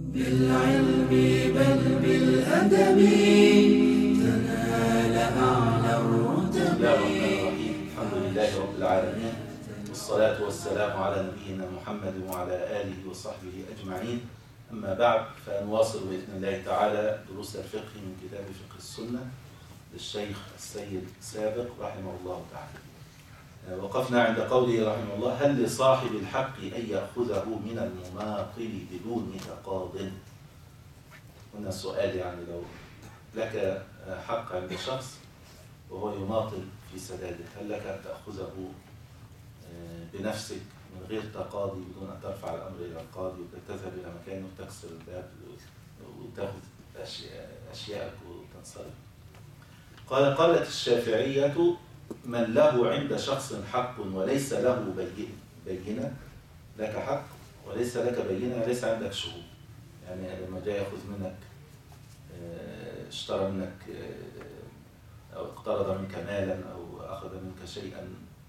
بالعلم بل بالأدب تنال أعلى الرتب. بسم الله الرحمن الرحيم. الحمد لله رب العالمين، والصلاة والسلام على نبينا محمد وعلى آله وصحبه أجمعين. أما بعد، فنواصل بإذن الله تعالى دروس الفقه من كتاب فقه السنة للشيخ السيد سابق رحمه الله تعالى. وقفنا عند قوله رحمه الله: هل لصاحب الحق أن يأخذه من المماطل بدون تقاض؟ هنا سؤال، يعني لو لك حق عند شخص وهو يماطل في سداده، هل لك أن تأخذه بنفسك من غير تقاضي، بدون أن ترفع الأمر إلى القاضي وتذهب إلى مكانه وتكسر الباب وتأخذ أشياءك وتنصرف؟ قالت الشافعية: من له عند شخص حق وليس له بينة، لك حق وليس لك بينة، ليس عندك شهود. يعني لما جاء يأخذ منك، اشترى منك أو اقترض منك مالا أو أخذ منك شيئا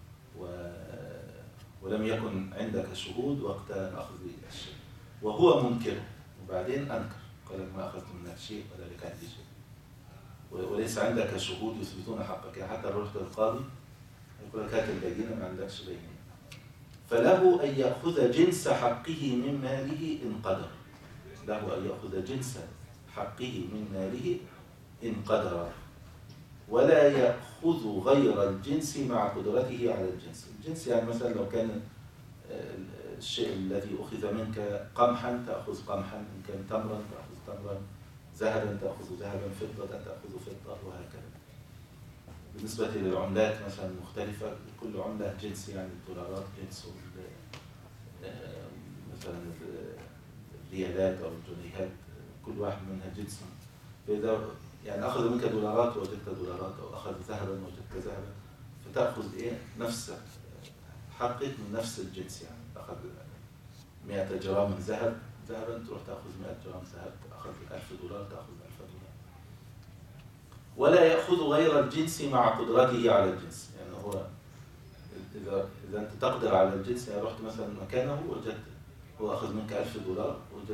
ولم يكن عندك شهود وقت أخذ الشيء، وهو منكر، وبعدين أنكر، قال لك ما أخذت منك شيء ولا لك عندي شيء، وليس عندك شهود يثبتون حقك. يعني حتى لو رحت القاضي يقول لك هات البينة، ما عندكش بينة. فله أن يأخذ جنس حقه من ماله إن قدر، له أن يأخذ جنس حقه من ماله إن قدر، ولا يأخذ غير الجنس مع قدرته على الجنس. الجنس يعني مثلا لو كان الشيء الذي أخذ منك قمحا تأخذ قمحا، إن كان تمرا تأخذ تمرا، ذهبا تأخذ ذهبا، فضة تأخذ فضة، وهكذا. بالنسبة للعملات مثلا مختلفة، كل عملة جنس، يعني الدولارات جنس، مثلا الريالات أو الجنيهات كل واحد منها جنس. فإذا يعني أخذ منك دولارات ووجدت دولارات، أو أخذ ذهبا ووجدت ذهبا، فتأخذ نفس حقك من نفس الجنس. يعني أخذ 100 جرام من ذهبا تروح تأخذ 100 جرام ذهب، أخذ 1000 دولار تأخذ 1000 دولار. ولا يأخذ غير الجنس مع قدرته على الجنس. يعني هو إذا أنت تقدر على الجنس، يعني رحت مثلا مكانه وجدت هو أخذ منك 1000 دولار،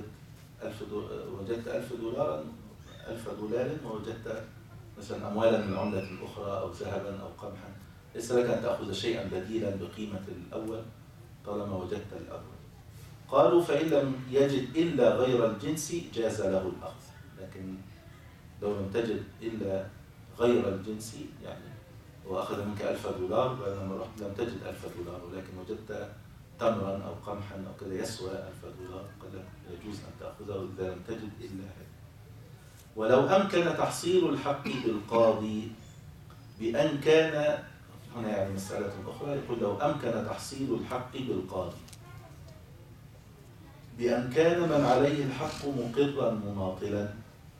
وجدت 1000 دولارا، 1000 دولار، ووجدت مثلا أموالا من عملة أخرى أو ذهبا أو قمحا، ليس لك أن تأخذ شيئا بديلا بقيمة الأول طالما وجدت الأول. قالوا: فإن لم يجد إلا غير الجنس جاز له الأخذ. لكن لو لم تجد إلا غير الجنس، يعني هو أخذ منك 1000 دولار، بينما رحت لم تجد 1000 دولار، ولكن وجدت تمرا أو قمحا أو كذا يسوى 1000 دولار، قال لك يجوز أن تأخذه إذا لم تجد إلا هذا. ولو أمكن تحصيل الحق بالقاضي بأن كان، هنا يعني مسألة أخرى، يقول: لو أمكن تحصيل الحق بالقاضي بأن كان من عليه الحق مقرا مماطلا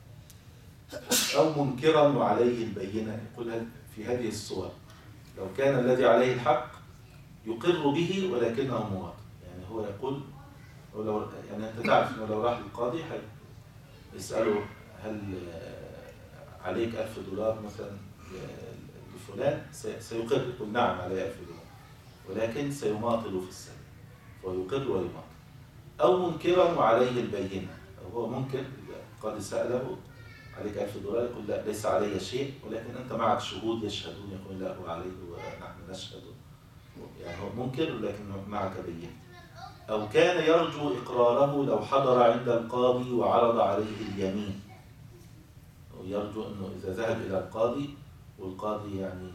أو منكرا وعليه البينة. يقول في هذه الصور: لو كان الذي عليه الحق يقر به ولكنه مماطل، يعني هو يقول، يعني أنت تعرف أنه لو راح للقاضي يسأله: هل عليك 1000 دولار مثلا لفلان؟ سيقر، يقول: نعم علي 1000 دولار، ولكن سيماطل في السنة، فيقر ويماطل. أو منكرا وعليه البينة، أو هو منكر، قد سأله: عليك 1000 دولار؟ يقول: لا، ليس علي شيء، ولكن أنت معك شهود يشهدون. يقول: لا، هو عليه ونحن نشهد. يعني هو منكر لكن معك بينة. أو كان يرجو إقراره لو حضر عند القاضي وعرض عليه اليمين، ويرجو أنه إذا ذهب إلى القاضي والقاضي يعني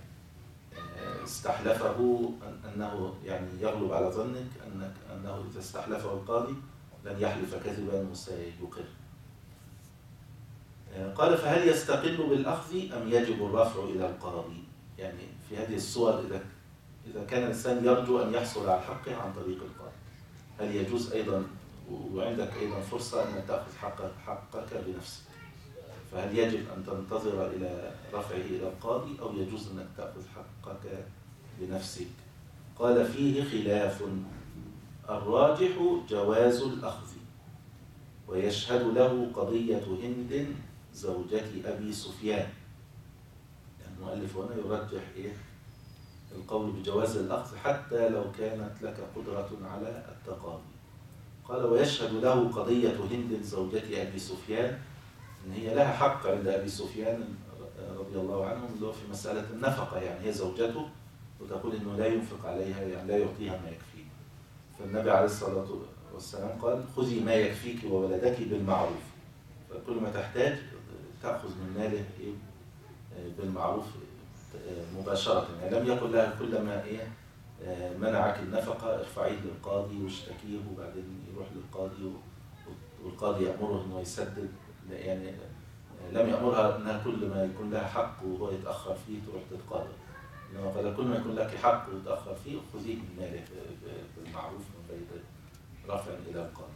استحلفه، أنه يعني يغلب على ظنك أنه إذا استحلفه القاضي لن يحلف كذبا وسيقر. قال: فهل يستقل بالأخذ أم يجب الرفع إلى القاضي؟ يعني في هذه الصور، إذا كان الإنسان يرجو أن يحصل على حقه عن طريق القاضي، هل يجوز أيضا وعندك أيضا فرصة أن تأخذ حقك بنفسك؟ فهل يجب أن تنتظر إلى رفعه إلى القاضي، أو يجوز أنك تأخذ حقك بنفسك؟ قال: فيه خلاف، الراجح جواز الأخذ، ويشهد له قضية هند زوجة أبي سفيان. المؤلف هنا يرجح القول بجواز الأخذ حتى لو كانت لك قدرة على التقاضي. قال ويشهد له قضية هند زوجة أبي سفيان، إن هي لها حق عند أبي سفيان رضي الله عنه، اللي هو في مسألة النفقة، يعني هي زوجته وتقول إنه لا ينفق عليها، يعني لا يعطيها ما يكفيه. فالنبي عليه الصلاة والسلام قال خذي ما يكفيك وولدك بالمعروف، فكل ما تحتاج تأخذ من ماله بالمعروف مباشرة. يعني لم يقل لها كلما منعك النفقة ارفعيه للقاضي واشتكيه وبعدين يروح للقاضي والقاضي يأمره انه يسدد، يعني لم يأمرها انها كل ما يكون لها حق وهو يتأخر فيه تروح للقاضي، انما قال كل ما يكون لك حق وتأخر فيه خذيه من ماله بالمعروف من غير رفع إلى القاضي.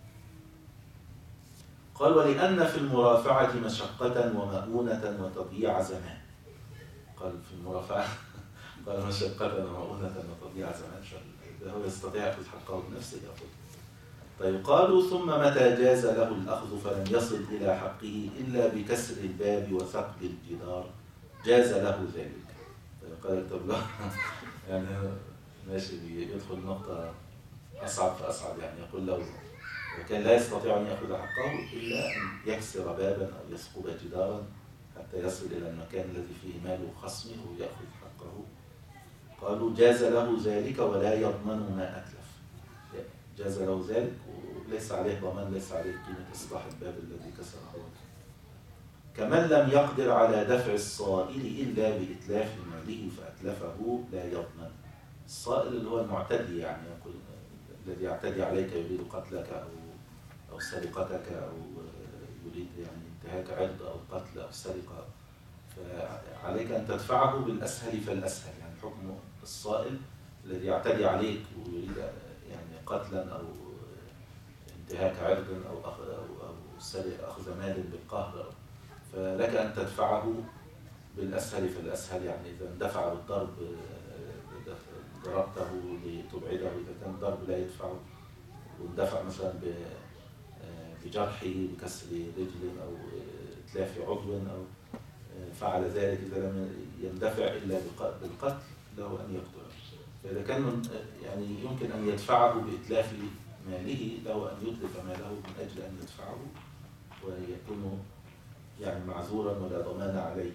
قال ولأن في المرافعة مشقة ومؤونة وتضييع زمان. قال في المرافعة قال مشقة ومؤونة وتضييع زمان، هو يستطيع يأخذ حقه بنفسه يأخذ. طيب قالوا ثم متى جاز له الأخذ فلم يصل إلى حقه إلا بكسر الباب وثقب الجدار جاز له ذلك. قال طب لا يعني ماشي يدخل نقطة أصعب فأصعب، يعني يقول له وكان لا يستطيع أن يأخذ حقه إلا أن يكسر بابا أو يثقب جدارا حتى يصل إلى المكان الذي فيه مال خصمه ويأخذ حقه. قالوا جاز له ذلك ولا يضمن ما أتلف، جاز له ذلك وليس عليه ضمان، ليس عليه قيمة إصلاح الباب الذي كسره. كمن لم يقدر على دفع الصائل إلا بإتلاف ماله فأتلفه لا يضمن. الصائل اللي هو المعتدي، يعني يقول الذي يعتدي عليك يريد قتلك أو سرقتك أو يريد يعني انتهاك عرض أو قتل أو سرقة، فعليك أن تدفعه بالأسهل فالأسهل. يعني حكم الصائل الذي يعتدي عليك ويريد يعني قتلا أو انتهاك عرض أو سرقة أخذ مال بالقهر، فلك أن تدفعه بالأسهل فالأسهل. يعني إذا اندفع بالضرب ضربته لتبعده، إذا كان الضرب لا يدفعه واندفع مثلا بجرحه بكسر رجل أو إتلاف عضو أو فعل ذلك، إذا لم يندفع إلا بالقتل له أن يقتله. فإذا كان يعني يمكن أن يدفعه بإتلاف ماله له أن يتلف ماله من أجل أن يدفعه ويكون يعني معذورا ولا ضمان عليه.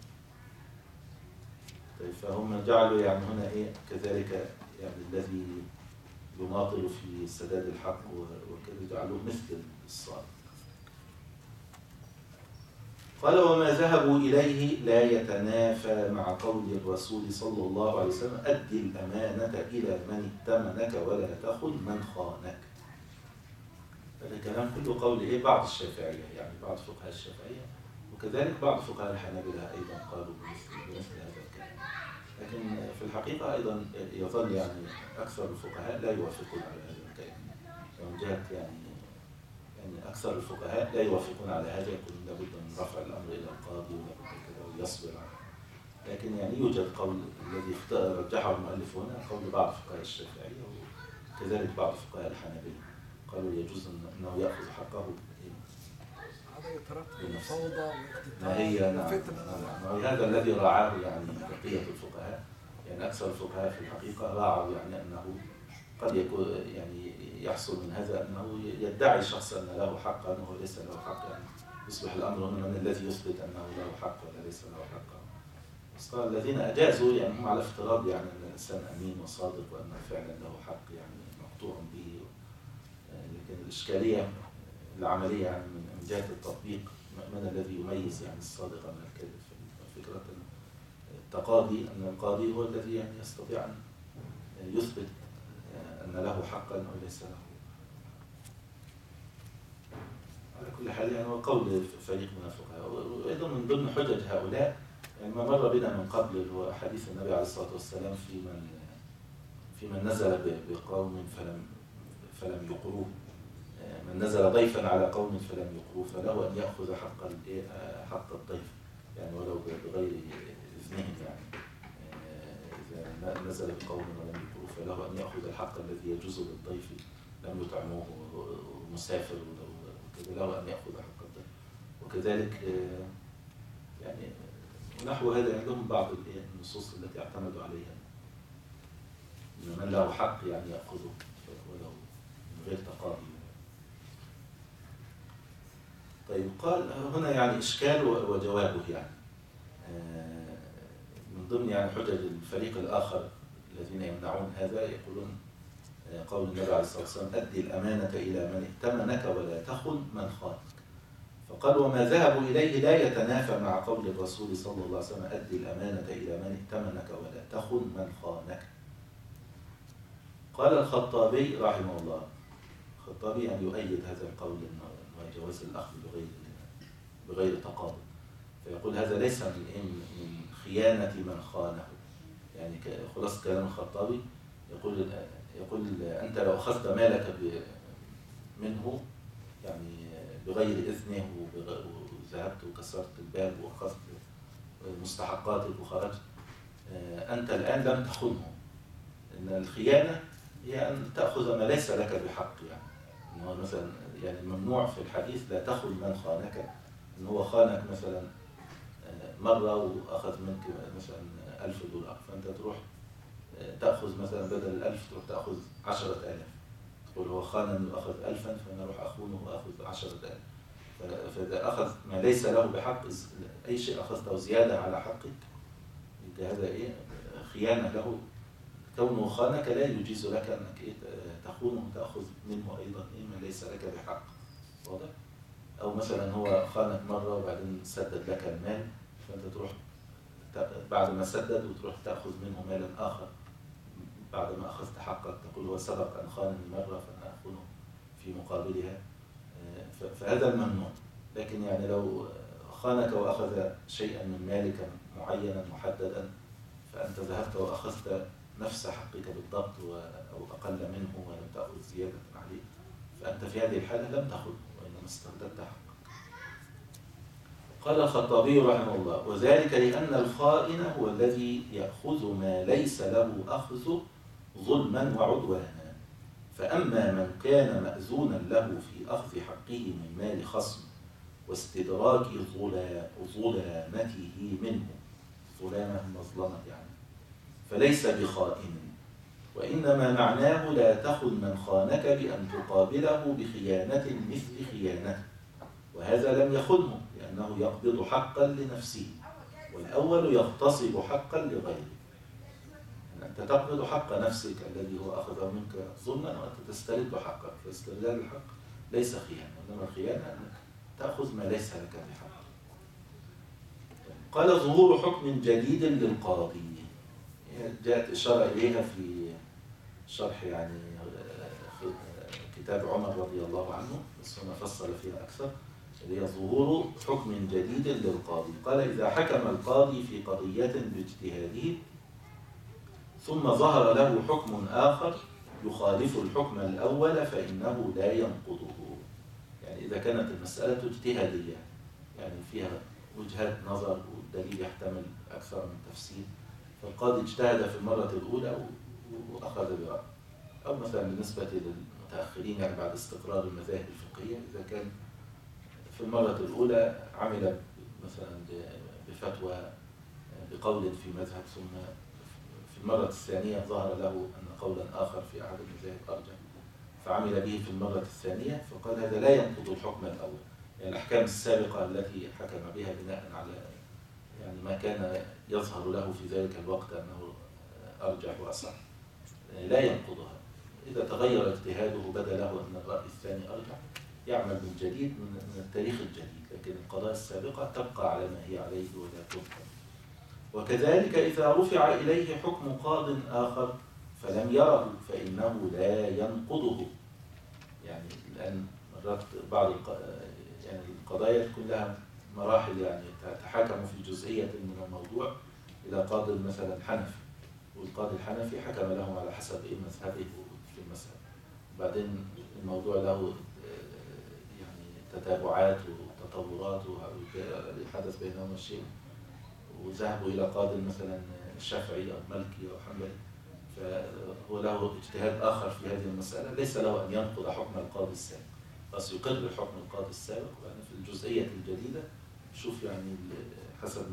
طيب فهم جعلوا يعني هنا كذلك يعني الذي يماطل في سداد الحق وكذا جعلوه مثل الصائل. قال وما ذهبوا إليه لا يتنافى مع قول الرسول صلى الله عليه وسلم أدي الأمانة إلى من ائتمنك ولا تخن من خانك. هذا كلام كله قول بعض الشافعية، يعني بعض فقهاء الشافعية وكذلك بعض فقهاء الحنابلة أيضا قالوا بمثل هذا الكلام. لكن في الحقيقة أيضا يظل يعني أكثر الفقهاء لا يوافقون على هذا الكلام. من جهة يعني أكثر الفقهاء لا يوافقون على هذا، يقول لابد من رفع الأمر إلى القاضي ولابد كذا ويصبر عنه. لكن يعني يوجد قول الذي رجحه المؤلف هنا قول بعض فقهاء الشافعية وكذلك بعض فقهاء الحنابلة قالوا يجوز أنه يأخذ حقه. هذا يترتب فوضى ما هي هذا الذي راعاه يعني بقية الفقهاء. يعني أكثر الفقهاء في الحقيقة راعوا يعني أنه قد يكون يعني يحصل من هذا أنه يدعي شخص أن له حق أنه ليس له حق، يعني يصبح الأمر هنا من الذي يثبت أنه له حق ولا ليس له حق. بس الذين أجازوا يعني هم على افتراض يعني أن الإنسان أمين وصادق وأنه فعلا له حق يعني مقطوع به. لكن الإشكالية العملية يعني من جهة التطبيق من الذي يميز يعني الصادق من الكاذب. فكرة التقاضي أن القاضي هو الذي يعني يستطيع أن يثبت أن له حقا أو ليس له. على كل حال يعني هو قول فريق من الفقهاء. وأيضا من ضمن حجج هؤلاء يعني ما مر بنا من قبل هو حديث النبي عليه الصلاة والسلام في من نزل بقوم فلم يقروه، من نزل ضيفا على قوم فلم يقروه فله أن يأخذ حق الضيف يعني ولو بغير إذنهم. يعني إذا نزل بقوم ولم يقروه فله أن يأخذ الحق الذي يجوز للضيف لم يطعموه مسافر وكذا له أن يأخذ حق الضيف. وكذلك يعني نحو هذا عندهم بعض النصوص التي اعتمدوا عليها إن من له حق يعني يأخذه ولو من غير تقاضي. طيب قال هنا يعني إشكال وجوابه يعني من ضمن يعني حجج الفريق الآخر الذين يمنعون هذا يقولون قول النبي عليه الصلاة والسلام أدي الأمانة إلى من ائتمنك ولا تخن من خانك. فقال وما ذهبوا إليه لا يتنافى مع قول الرسول صلى الله عليه وسلم أدي الأمانة إلى من ائتمنك ولا تخن من خانك. قال الخطابي رحمه الله، الخطابي يعني يؤيد هذا القول أنه جواز الأخذ بغير تقاضي، فيقول هذا ليس من خيانة من خانه. يعني خلاص كلام الخطابي يقول أنت لو أخذت مالك منه يعني بغير إذنه وذهبت وكسرت الباب وأخذت مستحقاتك وخرجت، أنت الآن لم تخنه. إن الخيانة هي أن تأخذ ما ليس لك بحق، يعني إنه مثلا يعني ممنوع في الحديث لا تخن من خانك، إن هو خانك مثلا مرة وأخذ منك مثلا $1000، فأنت تروح تأخذ مثلا بدل 1000 تروح تأخذ 10,000، تقول هو خانني وأخذ 1000 فأنا أروح أخونه وأخذ 10,000. فإذا أخذ ما ليس له بحق، أي شيء أخذته زيادة على حقك هذا خيانة له. كونه خانك لا يجيز لك أنك تخونه وتأخذ منه أيضا ما ليس لك بحق، واضح؟ أو مثلا هو خانك مرة وبعدين سدد لك المال، فأنت تروح بعد ما سدد وتروح تأخذ منه مالا آخر بعد ما أخذت حقك، تقول هو سبق أن خانني مرة فأنا أخونه في مقابلها، فهذا الممنوع. لكن يعني لو خانك وأخذ شيئا من مالك معينا محددا، فأنت ذهبت وأخذت نفس حقك بالضبط أو أقل منه ولم تأخذ زيادة عليه، فأنت في هذه الحالة لم تأخذ وإنما استرددت حقك. قال الخطابي رحمه الله وذلك لأن الخائن هو الذي يأخذ ما ليس له أخذ ظلما وعدوانا، فأما من كان مأذونا له في أخذ حقه من مال خصم واستدراك ظلامته منه، ظلامة مظلمة يعني، فليس بخائن، وإنما معناه لا تخن من خانك بأن تقابله بخيانة مثل خيانته، وهذا لم يخنه لأنه يقبض حقا لنفسه، والأول يغتصب حقا لغيره. أنت تقبض حق نفسك الذي هو أخذه منك ظلما وأنت تسترد حقك، فاسترداد الحق ليس خيانة، إنما الخيانة أنك تأخذ ما ليس لك بحق. قال ظهور حكم جديد للقاضي، جاءت إشارة إليها في شرح يعني كتاب عمر رضي الله عنه، بس هنا فصل فيها أكثر، اللي هي ظهور حكم جديد للقاضي. قال إذا حكم القاضي في قضية باجتهاده ثم ظهر له حكم آخر يخالف الحكم الأول فإنه لا ينقضه. يعني إذا كانت المسألة اجتهادية يعني فيها وجهات نظر والدليل يحتمل أكثر من تفسير، فالقاضي اجتهد في المرة الأولى وأخذ برأي، أو مثلا بالنسبة للمتأخرين يعني بعد استقرار المذاهب الفقهية، إذا كان في المرة الأولى عمل مثلا بفتوى بقول في مذهب، ثم في المرة الثانية ظهر له أن قولا آخر في أحد المذاهب أرجح فعمل به في المرة الثانية، فقال هذا لا ينقض الحكم الأول. يعني الأحكام السابقة التي حكم بها بناء على يعني ما كان يظهر له في ذلك الوقت أنه أرجح وأصح لا ينقضها. إذا تغير اجتهاده بدا له أن الرأي الثاني أرجح يعمل من جديد من التاريخ الجديد، لكن القضايا السابقة تبقى على ما هي عليه ولا تبقى. وكذلك إذا رفع إليه حكم قاض آخر فلم يره فإنه لا ينقضه. يعني الآن مرات بعض يعني القضايا تكون لها مراحل، يعني تحاكم في جزئية من الموضوع إلى قاض مثلا حنفي، والقاضي الحنفي حكم له على حسب مذهبه في المذهب، وبعدين الموضوع له يعني تتابعات وتطورات وحدث بينهما شيء، وذهبوا إلى قاضي مثلا الشافعي أو مالكي أو حنبلي، فهو له اجتهاد آخر في هذه المسألة، ليس له أن ينقض حكم القاضي السابق، بس يقر حكم القاضي السابق، وأن في الجزئية الجديدة شوف يعني حسب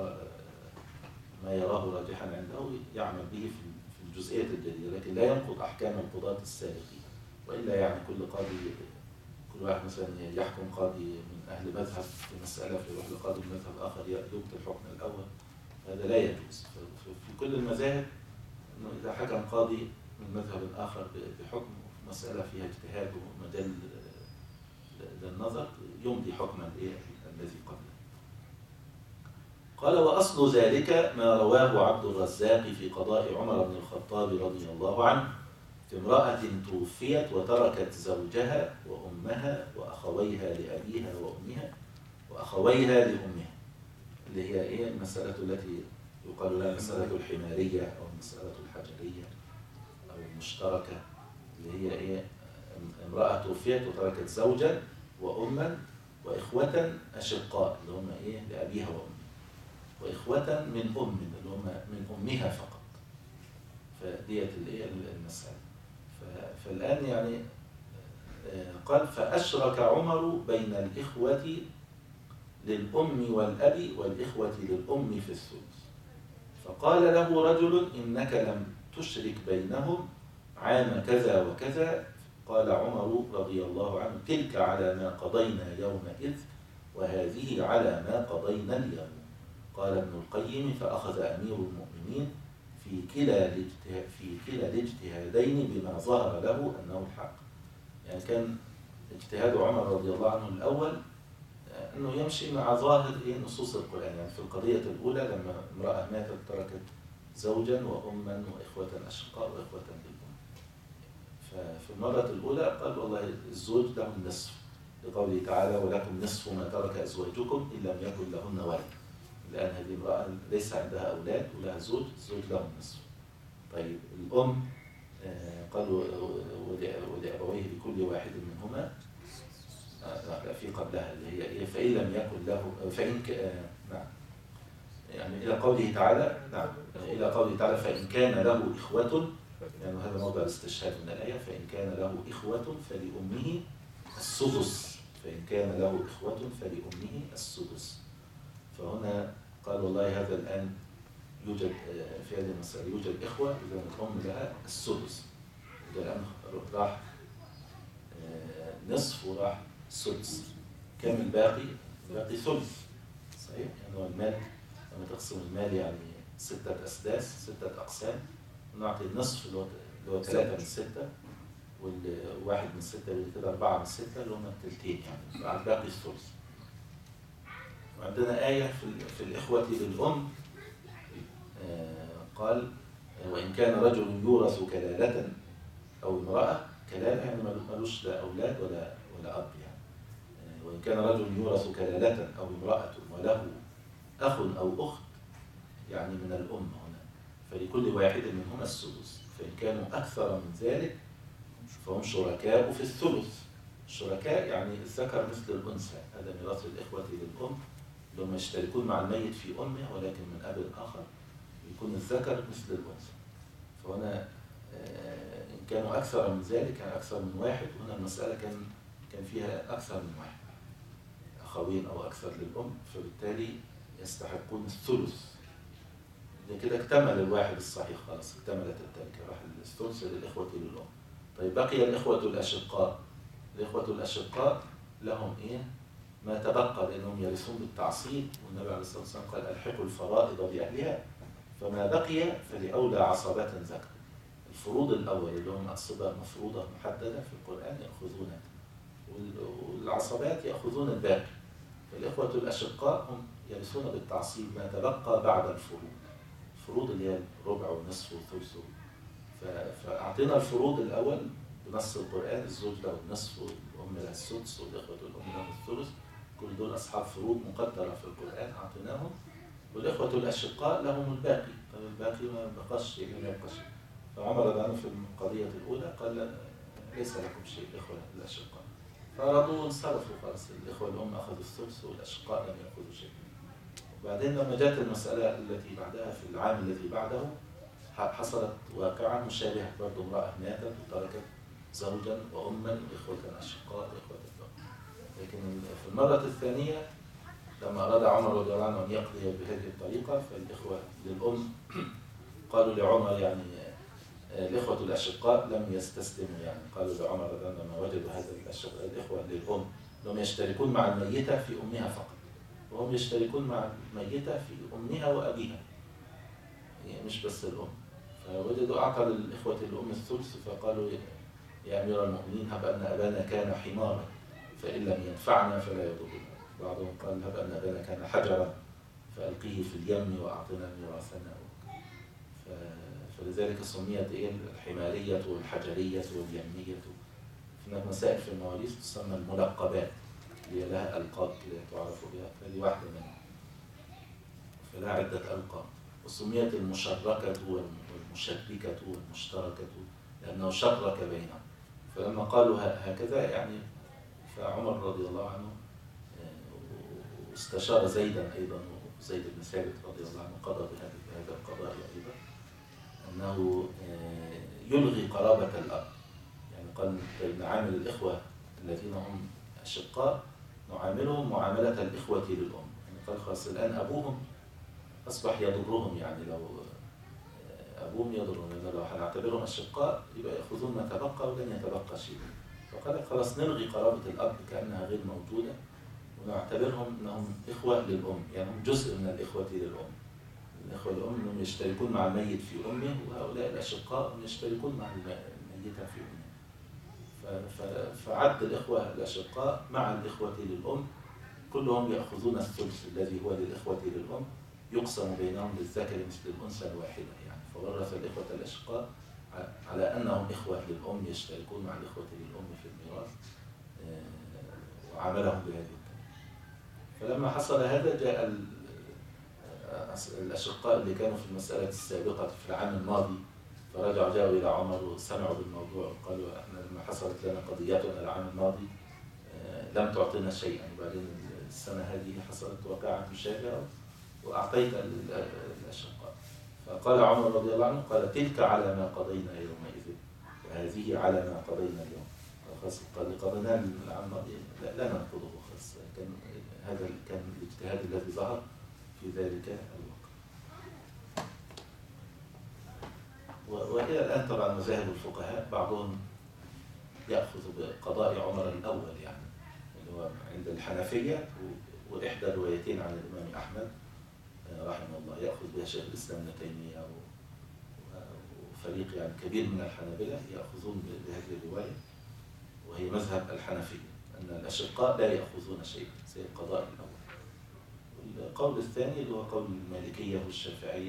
ما يراه راجحا عنده يعمل به في الجزئية الجديدة، لكن لا ينقض أحكام القضاة السابقين، وإلا يعني كل كل واحد مثلا يحكم قاضي من أهل مذهب في مسألة فيروح لقاضي من مذهب آخر يبطل الحكم الأول، هذا لا يجوز. في كل المذاهب إنه إذا حكم قاضي من مذهب آخر بحكم في مسألة فيها اجتهاد ومجال للنظر يمضي حكما الذي قبله. قال وأصل ذلك ما رواه عبد الرزاق في قضاء عمر بن الخطاب رضي الله عنه في امرأة توفيت وتركت زوجها وأمها وأخويها لأبيها وأمها وأخويها لأمها، اللي هي المسألة التي يقال لها مسألة الحمارية أو المسألة الحجرية أو المشتركة، اللي هي امرأة توفيت وتركت زوجا وأما وإخوة أشقاء اللي هم لأبيها وأمها، وإخوة من اللي هم من أمها فقط. فديت المسألة. فالآن يعني قال فأشرك عمر بين الإخوة للأم والأب والإخوة للأم في الثلث، فقال له رجل إنك لم تشرك بينهم عام كذا وكذا، قال عمر رضي الله عنه تلك على ما قضينا يومئذ وهذه على ما قضينا اليوم. قال ابن القيم فأخذ أمير المؤمنين في كلا الاجتهادين بما ظهر له أنه الحق. يعني كان اجتهاد عمر رضي الله عنه الأول أنه يمشي مع ظاهر نصوص القرآن. يعني في القضية الأولى لما امرأة ماتت تركت زوجا وأما وإخوة أشقاء وإخوة للأم، ففي المرة الأولى قال والله الزوج له النصف لقوله تعالى ولكم نصف ما ترك أزواجكم إن لم يكن لهن ولد، لأن هذه امرأة ليس عندها أولاد ولها زوج، الزوج له النصف. طيب الأم قالوا ولأبويه لكل واحد منهما في قبلها اللي هي فإن لم يكن له نعم يعني إلى قوله تعالى إلى قوله تعالى فإن كان له إخوة، يعني هذا موضع الاستشهاد من الآية، فإن كان له إخوة فلأمه السدس، فإن كان له إخوة فلأمه السدس. فهنا قال والله هذا الآن يوجد في هذه المسألة يوجد إخوة إذا الأم لها السدس، إذا الآن راح نصف وراح سدس، كم الباقي؟ الباقي ثلث. صحيح؟ يعني المال لما تقسم المال يعني 6 أسداس 6 أقسام، نعطي النصف اللي هو 3 من 6 والواحد من 6 اللي كده 4 من 6 اللي هم الثلثين، يعني بعد باقي الثلث. وعندنا آية في الإخوة للأم قال وإن كان رجل يورث كلالة أو امرأة، كلالة يعني ملوش لا أولاد ولا أب يعني، وإن كان رجل يورث كلالة أو امرأة وله أخ أو أخت يعني من الأم هنا، فلكل واحد منهما السدس، فإن كانوا أكثر من ذلك فهم شركاء في الثلث. الشركاء يعني الذكر مثل الأنثى، هذا ميراث الإخوة للأم اللي هم يشتركون مع الميت في أمه ولكن من أب آخر، يكون الذكر مثل الأنثى. فهنا إن كانوا أكثر من ذلك يعني أكثر من واحد، هنا المسألة كان فيها أكثر من واحد، أخوين أو أكثر للأم، فبالتالي يستحقون الثلث. كده اكتمل الواحد الصحيح خلاص، اكتملت التركة، راح الثلث للإخوة للأم. طيب بقي الإخوة الأشقاء. الإخوة الأشقاء لهم ما تبقى لأنهم يرثون بالتعصيب، والنبي عليه الصلاة والسلام قال ألحقوا الفرائض بأهلها، فما بقي فلأولى عصبات ذكر. الفروض الأول اللي هم أصبة مفروضة محددة في القرآن يأخذونها، والعصبات يأخذون الباقي. فالإخوة الأشقاء هم يرثون بالتعصيب ما تبقى بعد الفروض، الفروض اللي هي ربع ونصف وثلث. فأعطينا الفروض الأول بنص القرآن، الزوج له النصف والأم لها السدس والإخوة الأم لهم الثلث، كل دول أصحاب فروض مقدرة في القرآن أعطيناهم، والإخوة الأشقاء لهم الباقي. طب الباقي ما بقاش شيء، ما يبقاش. فعمر رضي الله في القضية الأولى قال ليس لكم شيء الإخوة الأشقاء، فأرادوا وانصرفوا خلاص، الإخوة الأم أخذوا الثلث والأشقاء لم يأخذوا شيء. وبعدين لما جاءت المسألة التي بعدها في العام الذي بعده حصلت واقعة مشابهة، برضه امرأة ماتت وتركت زوجا وأما وإخوة أشقاء وإخوة الأم. لكن في المرة الثانية لما أراد عمر رضي الله عنه أن يقضي بهذه الطريقة، فالإخوة للأم قالوا لعمر يعني الإخوة الأشقاء لم يستسلموا، يعني قالوا لعمر رضي الله عنه لما وجدوا هذا الإخوة للأم لم يشتركون مع الميتة في أمها فقط، وهم يشتركون مع الميتة في أمها وأبيها، يعني مش بس الأم. فوجدوا أعطى للإخوة الأم الثلث، فقالوا يا أمير المؤمنين هب أن أبانا كان حمارا فإن لم ينفعنا فلا يضرنا. بعضهم قال هب أن أبانا كان حجرا فألقيه في اليم وأعطنا ميراثنا. فلذلك سميت الحمارية والحجرية واليمية. هناك مسائل في المواريث تسمى الملقبات، هي لها ألقاب كده تعرف بها، فهذه واحدة منها، فلها عدة ألقاب. وسميت المشركة والمشركة والمشتركة لأنه شرك بينهم. فلما قالوا هكذا يعني فعمر رضي الله عنه استشار زيدا أيضا، زيد بن ثابت رضي الله عنه قضى بهذا القضاء أيضا، أنه يلغي قرابة الأب. يعني قال نعامل الإخوة الذين هم أشقاء نعاملهم معاملة الإخوة للأم. يعني قال خلاص الآن أبوهم أصبح يضرهم، يعني لو أبوهم يضرهم، لأن لو هنعتبرهم أشقاء يبقى يأخذون ما تبقى ولن يتبقى شيء. فقال خلاص نلغي قرابة الأب كأنها غير موجودة، ونعتبرهم أنهم إخوة للأم، يعني هم جزء من الإخوة للأم. الإخوة للأم أنهم يشتركون مع الميت في أمه، وهؤلاء الأشقاء يشتركون مع الميتة في أمه. فعد الإخوة الأشقاء مع الإخوة للأم كلهم يأخذون الثلث الذي هو للإخوة للأم، يقسم بينهم للذكر مثل الأنثى الواحدة. يعني فورث الإخوة الأشقاء على أنهم إخوة للأم يشتركون مع الإخوة للأم في الميراث، وعملهم بهذه الطريقة. فلما حصل هذا جاء الأشقاء اللي كانوا في المسألة السابقة في العام الماضي، فرجعوا جاءوا إلى عمر وسمعوا بالموضوع وقالوا احنا لما حصلت لنا قضيتنا العام الماضي لم تعطينا شيئا، وبعدين السنة هذه حصلت واقعة مشابهة وأعطيت الأشقاء. فقال عمر رضي الله عنه قال تلك على ما قضينا يومئذ وهذه على ما قضينا اليوم. خلاص قال قضينا العام الماضي لا ننقضه، خلاص هذا كان الاجتهاد الذي ظهر في ذلك الوقت. وإلى الآن طبعا مذاهب الفقهاء بعضهم يأخذ بقضاء عمر الأول، يعني اللي هو عند الحنفية، وإحدى الروايتين عن الإمام أحمد رحمه الله يأخذ بها شيخ الإسلام ابن تيمية وفريق يعني كبير من الحنابلة يأخذون بهذه الرواية، وهي مذهب الحنفية أن الأشقاء لا يأخذون شيئا زي القضاء الأول. والقول الثاني اللي هو قول المالكية والشافعية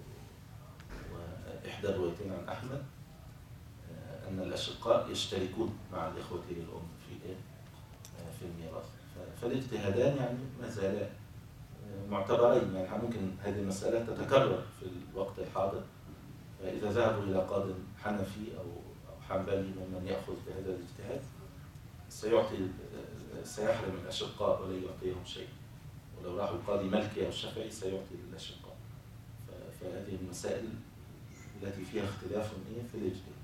وإحدى الروايتين عن أحمد أن الأشقاء يشتركون مع الإخوة للأم في الميراث. فالاجتهادان يعني ما زالا معتبرين، يعني ممكن هذه المسألة تتكرر في الوقت الحاضر، فإذا ذهبوا إلى قاض حنفي أو حنبلي ممن يأخذ بهذا الاجتهاد سيحرم الأشقاء ولا يعطيهم شيء، ولو راحوا القاضي مالكي أو الشافعي سيعطي للأشقاء. فهذه المسائل التي فيها اختلاف في الاجتهاد.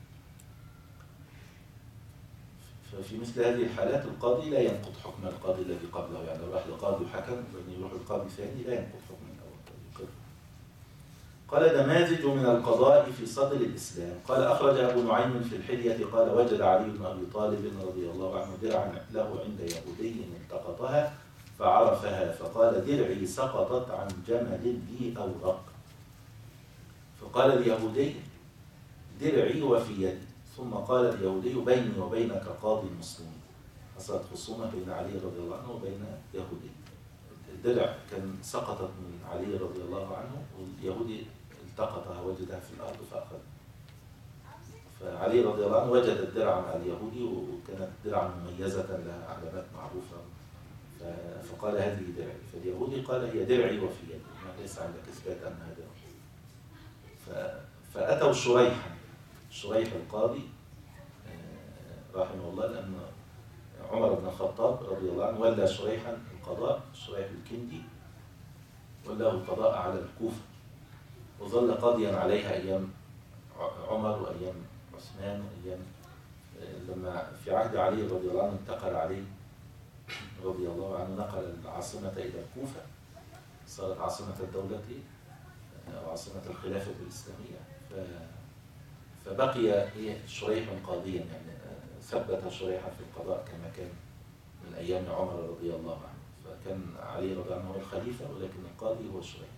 ففي مثل هذه الحالات القاضي لا ينقض حكم القاضي الذي قبله، يعني لو راح لقاضي وحكم وبعدين يروح القاضي الثاني لا ينقض حكم الأول. قال نماذج من القضاء في صدر الإسلام. قال أخرج أبو نعيم في الحلية قال وجد علي بن أبي طالب رضي الله عنه درعا له عند يهودي التقطها فعرفها فقال درعي سقطت عن جمل لي أورق. فقال اليهودي درعي وفي يدي. ثم قال اليهودي بيني وبينك قاضي المسلمين. حصلت خصومة بين علي رضي الله عنه وبين يهودي. الدرع كان سقطت من علي رضي الله عنه واليهودي التقطها وجدها في الأرض فأخذ. فعلي رضي الله عنه وجد الدرع مع اليهودي وكانت درعا مميزة لها علامات معروفة، فقال هذه درعي. فاليهودي قال هي درعي وفي يدي، ما ليس عندك إثبات أنها درعي. فأتوا شريح القاضي رحمه الله، لأن عمر بن الخطاب رضي الله عنه ولى شريحا القضاء، شريح الكندي ولاه القضاء على الكوفة، وظل قاضيا عليها أيام عمر وأيام عثمان وأيام لما في عهد علي رضي الله عنه انتقل علي رضي الله عنه نقل العاصمة إلى الكوفة، صارت عاصمة الدولة أو عاصمة الخلافة الإسلامية. فبقي شريح قاضيا، يعني ثبت شريحا في القضاء كما كان من أيام عمر رضي الله عنه. فكان علي رضي الله عنه هو الخليفة، ولكن القاضي هو شريح.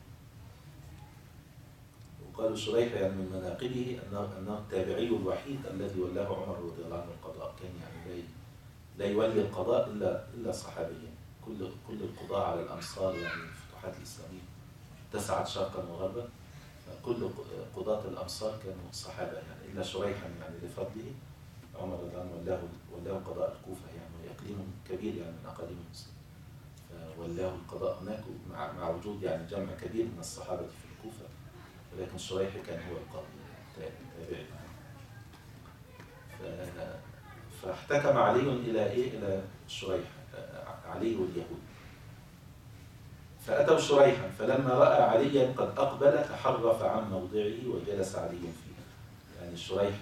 وقالوا شريح يعني من مناقبه أنه التابعي الوحيد الذي ولاه عمر رضي الله عنه القضاء. كان يعني لا يولي القضاء إلا صحابيا. كل القضاة على الأمصار يعني الفتوحات الإسلامية اتسعت شرقا وغربا، كل قضاة الأمصار كانوا صحابة يعني، إلا شريحا يعني لفضله عمر رضي الله عنه ولاه قضاء الكوفة، يعني إقليم كبير يعني من أقاليم المسلمين، فولاه القضاء هناك مع وجود يعني جمع كبير من الصحابة في الكوفة، ولكن شريح كان هو القاضي التابعي. فاحتكم علي إلى شريح، علي واليهود. فأتوا شريحا، فلما رأى عليا قد أقبل تحرف عن موضعه وجلس علي فيه. يعني شريح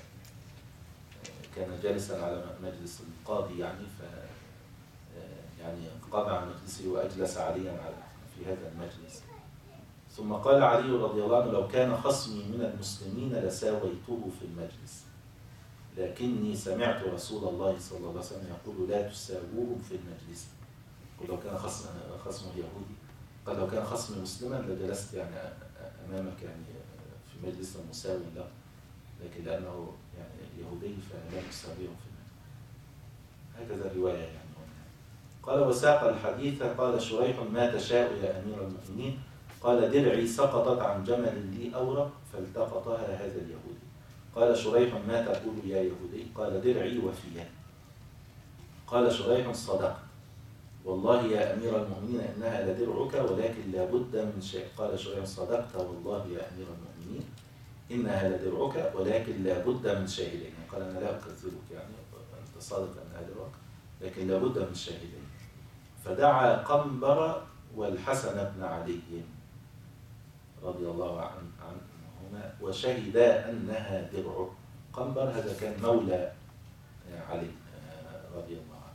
كان جالسا على مجلس القاضي يعني، يعني قام عن مجلسه وأجلس عليا في هذا المجلس. ثم قال علي رضي الله عنه: لو كان خصمي من المسلمين لساويته في المجلس، لكني سمعت رسول الله صلى الله عليه وسلم يقول: لا تساووهم في المجلس. ولو كان خصم يهودي، قال لو كان خصمي مسلما لجلست يعني أمامك يعني في مجلس مساو له، لكن لأنه يعني يهودي فلا نساويهم في المجلس. هكذا الرواية يعني. قال: وساق الحديث. قال شريح: ما تشاء يا أمير المؤمنين؟ قال: درعي سقطت عن جمل لي أورق فالتقطها هذا اليهودي. قال شريح: ما تقول يا يهودي؟ قال: درعي وفيها. قال شريح: صدقت والله يا أمير المؤمنين إنها لدرعك ولكن لا بد من شيء. قال شريح: صدقت والله يا أمير المؤمنين إنها لدرعك ولكن لا بد من شاهدين. قال: أنا لا أكذبك يعني، أنت صادق أنها درعك لكن لا بد من شاهدين. فدعا قنبر والحسن بن علي رضي الله عنهما وشهدا أنها درعه. قنبر هذا كان مولى علي رضي الله عنه.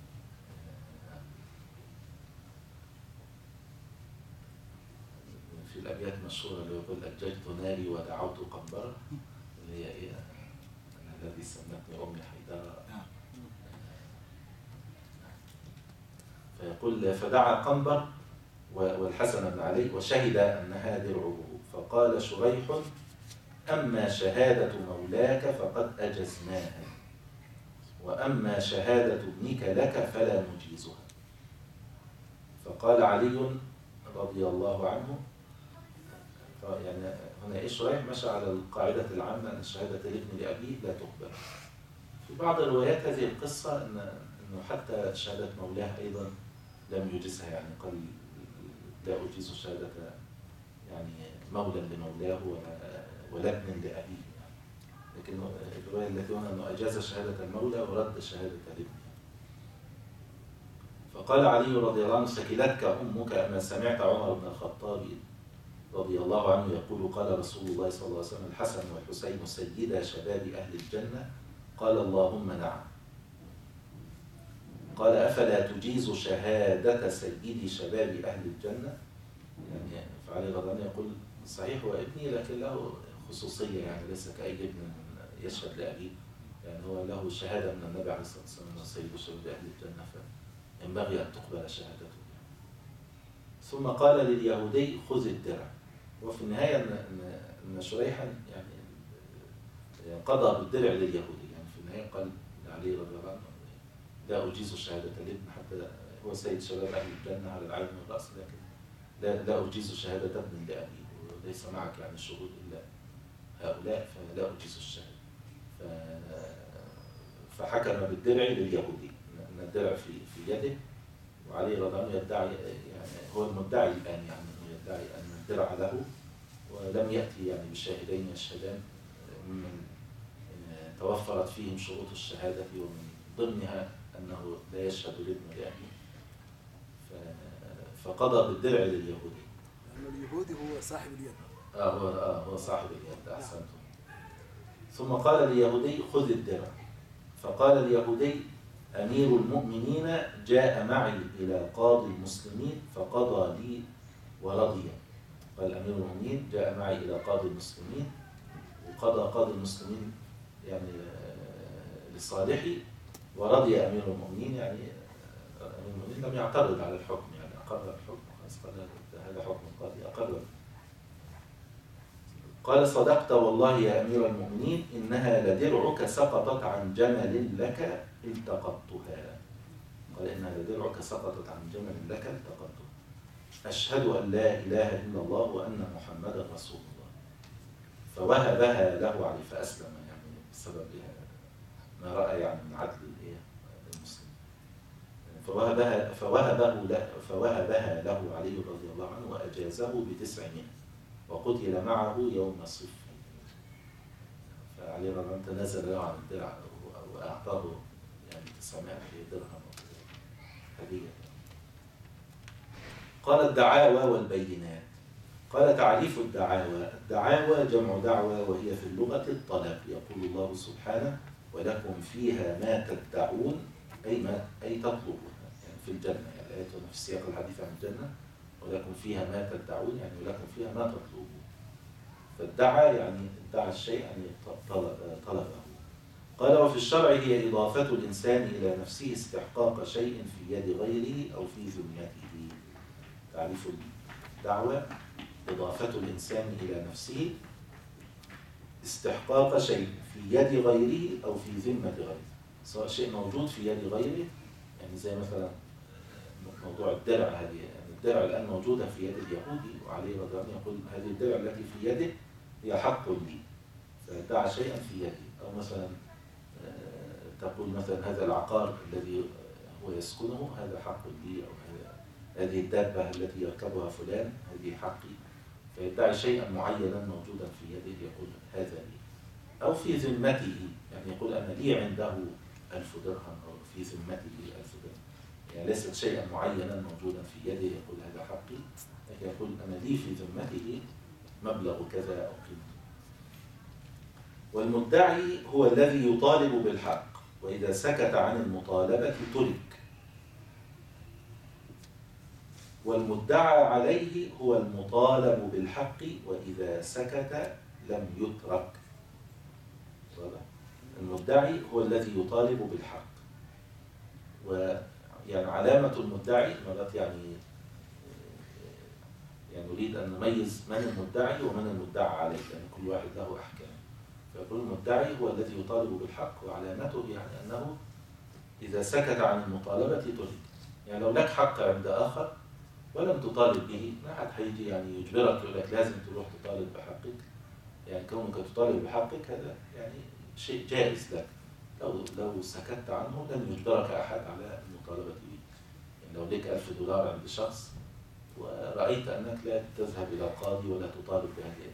في الأبيات المشهورة اللي يقول: أججت ناري ودعوت قنبرة، اللي هي إيه؟ الذي سمتني أمي حيدرة. فيقول: فدعا قنبر والحسن بن علي وشهد أنها درعه. فقال شريح: أما شهادة مولاك فقد أجزناها، وأما شهادة ابنك لك فلا نجيزها. فقال علي رضي الله عنه، يعني هنا شريح مشى على القاعدة العامة أن شهادة الابن لأبيه لا تقبل. في بعض الروايات هذه القصة أنه حتى شهادة مولاه أيضا لم يجزها، يعني قال: لا أجيز شهادة يعني مولى لمولاه ولا ابن لأبيه. لكن الرواية التي هنا أنه أجاز شهادة المولى ورد شهادة الابن. فقال علي رضي الله عنه: سكلتك أمك أما سمعت عمر بن الخطاب رضي الله عنه يقول: قال رسول الله صلى الله عليه وسلم: الحسن والحسين سيدا شباب أهل الجنة. قال: اللهم نعم. قال: أفلا تجيز شهادة سيدي شباب أهل الجنة؟ يعني فعلي رضي الله عنه يقول: صحيح هو ابني لكن له خصوصية، يعني ليس كأي ابن يشهد لأبيه، يعني هو له شهادة من النبي عليه الصلاة والسلام أنه سيد شباب أهل الجنة، فينبغي أن تقبل شهادته. ثم قال لليهودي: خذ الدرع. وفي النهاية أن شريحا يعني قضى بالدرع لليهودي، يعني في النهاية قال لعلي رضي الله عنه: لا أجيز شهادة الابن، حتى هو سيد شباب أهل الجنة على العين والرأس، لكن لا أجيز شهادة ابن لأبي، وليس معك يعني شهود إلا هؤلاء، فلا أجيز الشهادة. فحكم بالدرع لليهودي، أن الدرع في يده، وعلي رضي الله عنه يدعي يعني هو المدعي الآن، يعني يدعي أن الدرع له، ولم يأتي يعني بشاهدين يشهدان ممن توفرت فيهم شروط الشهادة، ومن ضمنها أنه لا يشهد الابن لأبيه، فقضى بالدرع لليهودي. يعني اليهودي هو صاحب اليد. هو صاحب اليد. أحسنتم. ثم قال لليهودي: خذ الدرع. فقال اليهودي: أمير المؤمنين جاء معي إلى قاضي المسلمين فقضى لي ورضي. قال: أمير المؤمنين جاء معي إلى قاضي المسلمين قاضي المسلمين يعني لصالحي ورضي أمير المؤمنين، يعني أمير المؤمنين لم يعترض على الحكم، يعني أقر الحكم، خلاص قال هذا حكم القاضي أقر. قال صدقت والله يا أمير المؤمنين إنها لدرعك سقطت عن جمل لك التقطتها. قال إنها لدرعك سقطت عن جمل لك التقطتها. أشهد أن لا إله إلا الله وأن محمدا رسول الله. فوهبها له عليه فأسلم، يعني بسبب ما رأى يعني من عدل المسلم. فوهبها له علي رضي الله عنه وأجازه ب900 وقتل معه يوم صفين. فعلي رضي الله عنه تنازل له عن الدرع وأعطاه يعني 900 درهم هدية. قال الدعاوى والبينات. قال تعريف الدعاوى. الدعاوى جمع دعوى وهي في اللغة الطلب. يقول الله سبحانه ولكم فيها ما تدعون أي تطلبون، يعني في الجنة، يعني الآية في سياق الحديث عن الجنة ولكم فيها ما تدعون، يعني ولكم فيها ما تطلبون. فالدعا يعني ادعى الشيء يعني طلبه. قال وفي الشرع هي إضافة الإنسان إلى نفسه استحقاق شيء في يد غيره أو في ذمته. تعريف الدعوة إضافة الإنسان إلى نفسه استحقاق شيء في يد غيره أو في ذمة غيره، سواء شيء موجود في يد غيره، يعني زي مثلا موضوع الدرع هذه، يعني الدرع الآن موجودة في يد اليهودي وعلي رضي الله عنه يقول هذه الدرع التي في يده هي حق لي، فادعى شيئا في يده. أو مثلا تقول مثلا هذا العقار الذي هو يسكنه هذا حق لي، أو هذه الدابة التي يركبها فلان هذه حقي، فيدعي شيئا معينا موجودا في يده يقول هذا لي. أو في ذمته، يعني يقول أنا لي عنده 1000 درهم أو في ذمته 1000 درهم، يعني ليست شيئا معينا موجودا في يده يقول هذا حقي، لكن يقول أنا لي في ذمته مبلغ كذا أو قيمة. والمدعي هو الذي يطالب بالحق، وإذا سكت عن المطالبة ترك. والمدعى عليه هو المطالب بالحق، وإذا سكت لم يترك. المدعي هو الذي يطالب بالحق، ويعني علامة المدعي مرات يعني نريد أن نميز من المدعي ومن المدعى عليه، لأن يعني كل واحد له أحكام. فيقول المدعي هو الذي يطالب بالحق، وعلامته يعني أنه إذا سكت عن المطالبة ترك. يعني لو لك حق عند آخر ولم تطالب به، ما حد هيجي يعني يجبرك يقول لك لازم تروح تطالب بحقك. يعني كونك تطالب بحقك هذا يعني شيء جائز لك. لو سكت عنه لن يجبرك أحد على المطالبة به. يعني لو لك 1000 دولار عند شخص ورأيت أنك لا تذهب إلى القاضي ولا تطالب بهذه،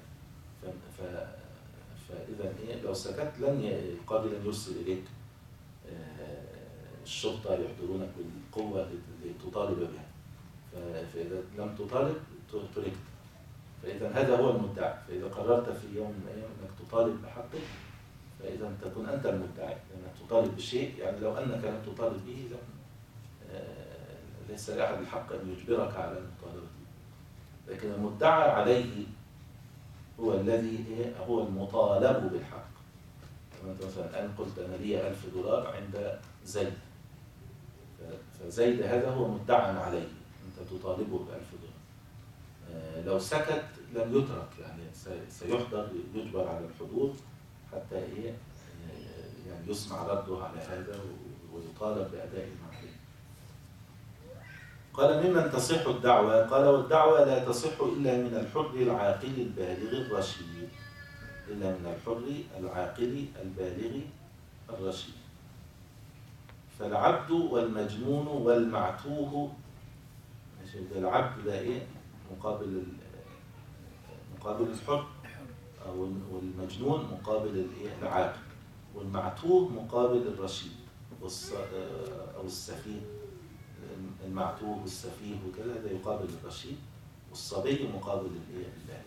فإذا لو سكت القاضي لن يرسل إليك الشرطة يحضرونك بالقوة لتطالب بها. فإذا لم تطالب تركت. فإذا هذا هو المدعي. فإذا قررت في يوم من الأيام أنك تطالب بحقك، فإذا تكون أنت المدعي، لأنك تطالب بشيء يعني لو أنك لم تطالب به ليس لأحد الحق أن يجبرك على المطالبة به. لكن المدعى عليه هو الذي هو المطالب بالحق. مثلا الآن قلت أنا لي 1000 دولار عند زيد، فزيد هذا هو مدعى عليه، أنت تطالبه ب1000 دولار. لو سكت لم يترك، يعني سيحضر يجبر على الحضور حتى يعني يسمع رده على هذا ويطالب بأداء المعلوم. قال ممن تصح الدعوة؟ قال والدعوة لا تصح إلا من الحر العاقل البالغ الرشيد، إلا من الحر العاقل البالغ الرشيد. فالعبد والمجنون والمعتوه، العبد ده مقابل الحر، والمجنون مقابل العاقل، والمعتوه مقابل الرشيد أو السفيه. المعتوه والسفيه وكذا ده يقابل الرشيد، والصبي مقابل البالغ.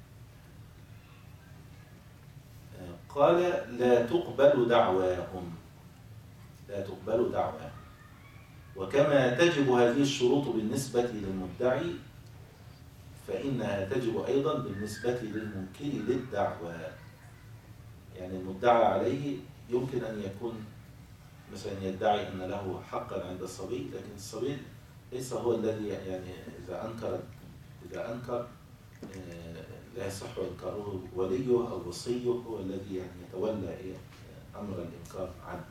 قال لا تقبل دعواهم، لا تقبل دعواهم. وكما تجب هذه الشروط بالنسبة للمدعي فإنها تجب أيضا بالنسبة للمنكر للدعوى. يعني المدعى عليه يمكن أن يكون مثلا يدعي أن له حقا عند الصبي، لكن الصبي ليس هو الذي يعني إذا أنكر لا يصح إنكاره، وليه أو وصيه هو الذي يعني يتولى أمر الإنكار عنه.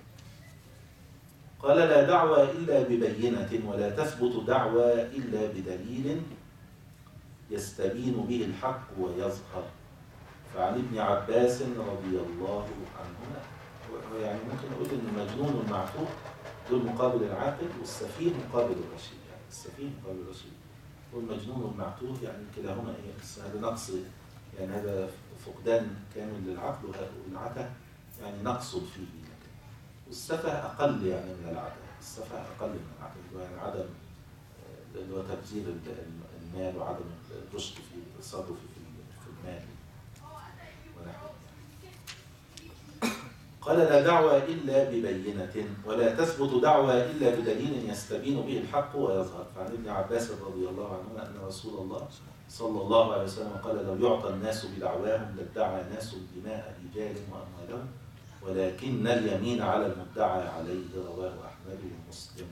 قال لا دعوى إلا ببينة ولا تثبت دعوى إلا بدليل يستبين به الحق ويظهر. فعن ابن عباس رضي الله عنهما، يعني ممكن نقول إن المجنون المعقول دول مقابل العاقل، والسفيه مقابل الرشيد، يعني السفيه مقابل الرشيد، والمجنون المعقول يعني كلاهما هذا نقص، يعني هذا فقدان كامل للعقل، والعته يعني نقص فيه، والسفه أقل يعني من العته، السفه أقل من العقل، يعني عدم اللي هو تبذير المال وعدم الرشد في التصرف في المال ونحوه. قال لا دعوى إلا ببينة ولا تثبت دعوى إلا بدليل يستبين به الحق ويظهر. فعن ابن عباس رضي الله عنهما أن رسول الله صلى الله عليه وسلم قال لو يعطى الناس بدعواهم لادعى ناس دماء رجالهم وأموالهم ولكن اليمين على المدعى عليه. رواه أحمد ومسلم.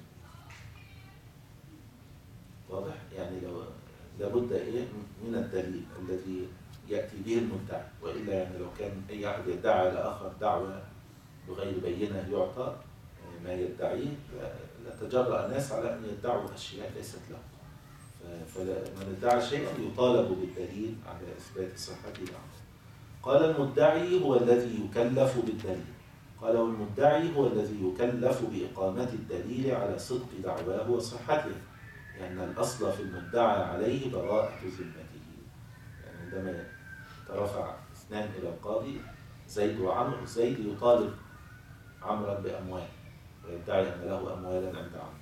واضح؟ يعني لابد من الدليل الذي يأتي به المدعي، وإلا يعني لو كان أي أحد يدعي على آخر دعوة بغير بينة يعطى ما يدعيه، لتجرأ الناس على أن يدعوا أشياء ليست لهم. فمن ادعى شيئا يطالب بالدليل على إثبات صحته. قال المدعي هو الذي يكلف بالدليل. قال والمدعي هو الذي يكلف بإقامة الدليل على صدق دعواه وصحته، لأن الأصل في المدعى عليه براءة ذمته. يعني عندما ترفع اثنان إلى القاضي زيد وعمرو، زيد يطالب عمرا بأموال ويدعي أن له أموالا عند عمرو،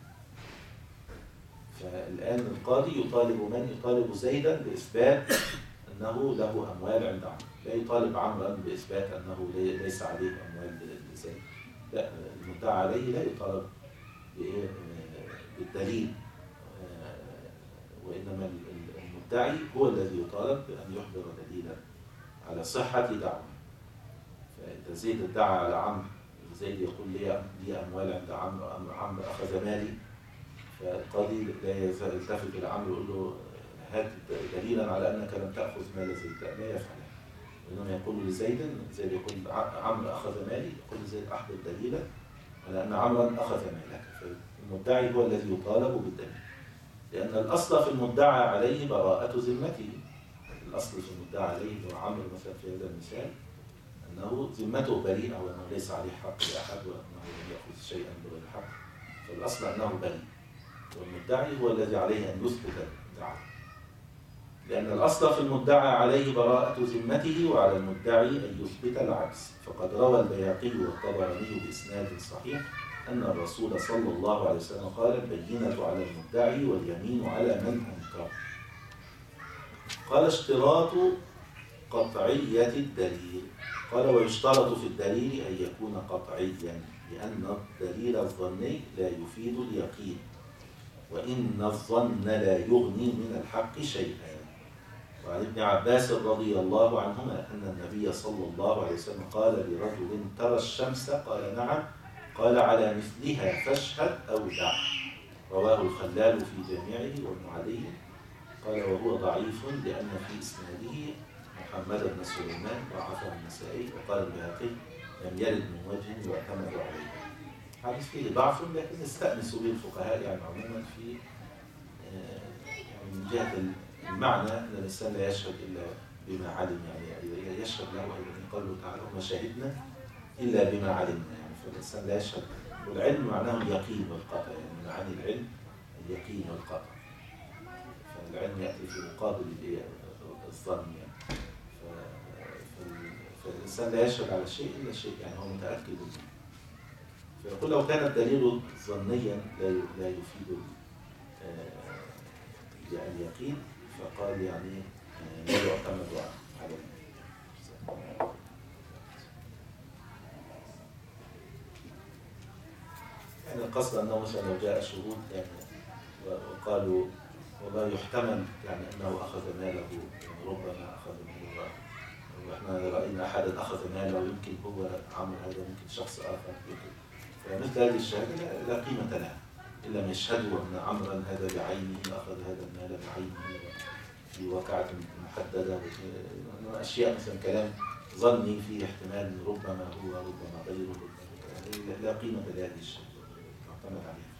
فالآن القاضي يطالب من؟ يطالب زيدا بإثبات أنه له أموال عند عمرو، لا يطالب عمرا بإثبات أنه ليس عليه أموال لزيد. لا، المدعى عليه لا يطالب بالدليل، وإنما المدعي هو الذي يطالب بأن يحضر دليلا على صحة دعوة. فإذا زيد ادعى على عمرو، زيد يقول لي أموال عند عمرو، عمرو أخذ مالي، فالقاضي لا يلتفت إلى عمرو يقول له هات دليلا على أنك لم تأخذ مال زيد، لا يفعل، وإنما يقول لزيد، زيد يقول عمرو أخذ مالي، يقول لزيد أحضر دليلا على أن عمرا أخذ مالك. فالمدعي هو الذي يطالب بالدليل، لأن الأصل في المدعى عليه براءة ذمته. الأصل في المدعى عليه هو عمرو مثلا في هذا المثال أنه ذمته بريئة وأنه ليس عليه حق لأحد وأنه لم يأخذ شيئا بغير حق، فالأصل أنه بريء، والمدعي هو الذي عليه أن يثبت الدعوة، لأن الأصل في المدعى عليه براءة ذمته وعلى المدعي أن يثبت العكس. فقد روى البيهقي والطبراني بإسناد صحيح أن الرسول صلى الله عليه وسلم قال البينة على المدعي واليمين على من أنكر. قال اشتراط قطعية الدليل. قال ويشترط في الدليل أن يكون قطعيا، لأن الدليل الظني لا يفيد اليقين، وإن الظن لا يغني من الحق شيئا. وعن ابن عباس رضي الله عنهما أن النبي صلى الله عليه وسلم قال لرجل ترى الشمس؟ قال نعم. قال على مثلها فاشهد أو دع. رواه الخلال في جامعه وابن علي. قال وهو ضعيف لأن في إسناده محمد بن سليمان ضعفه النسائي. وقال البيهقي لم يرد من وجه يعتمد عليه. حديث فيه ضعف لكن استأنسوا به الفقهاء يعني عموما في يعني من جهة المعنى أن الإنسان لا يشهد إلا بما علم، يعني يشهد له أيضا قوله تعالى وما شهدنا إلا بما علمنا، يعني فالإنسان لا يشهد. والعلم معناه اليقين والقطع، يعني من معاني العلم اليقين والقطع، فالعلم يأتي في مقابل الظن يعني. فالإنسان لا يشهد على شيء إلا شيء يعني هو متأكد منه. فيقول لو كان الدليل ظنيا لا يفيد اليقين، فقال يعني لا يعتمد عليه. يعني القصد أنه مثلا لو جاء شهود يعني وقالوا والله يحتمل يعني أنه أخذ ماله، يعني ربما أخذ ماله واحنا رأينا أحدا أخذ ماله ويمكن هو عمل هذا، ممكن شخص آخر يمكن. فمثل هذه الشهادة لا قيمة لها إلا ما يشهدوا أن عمرا هذا بعينه أخذ هذا المال بعينه بواقعة محددة، أشياء مثلا كلام ظني فيه احتمال ربما هو ربما غيره، لا قيمة لهذه الشهادة معتمد عليها.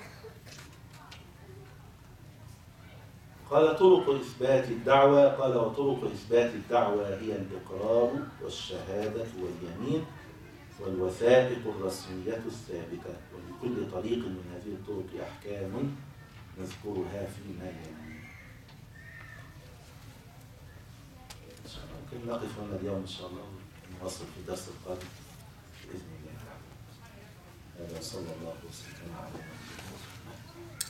قال طرق إثبات الدعوة، قال وطرق إثبات الدعوة هي الإقرار والشهادة واليمين والوثائق الرسمية الثابتة، ولكل طريق من هذه الطرق أحكام نذكرها فيما يلي. ممكن نقف هنا اليوم إن شاء الله ونواصل في الدرس القادم بإذن الله تعالى. هذا صلى الله وسلم على نبينا محمد.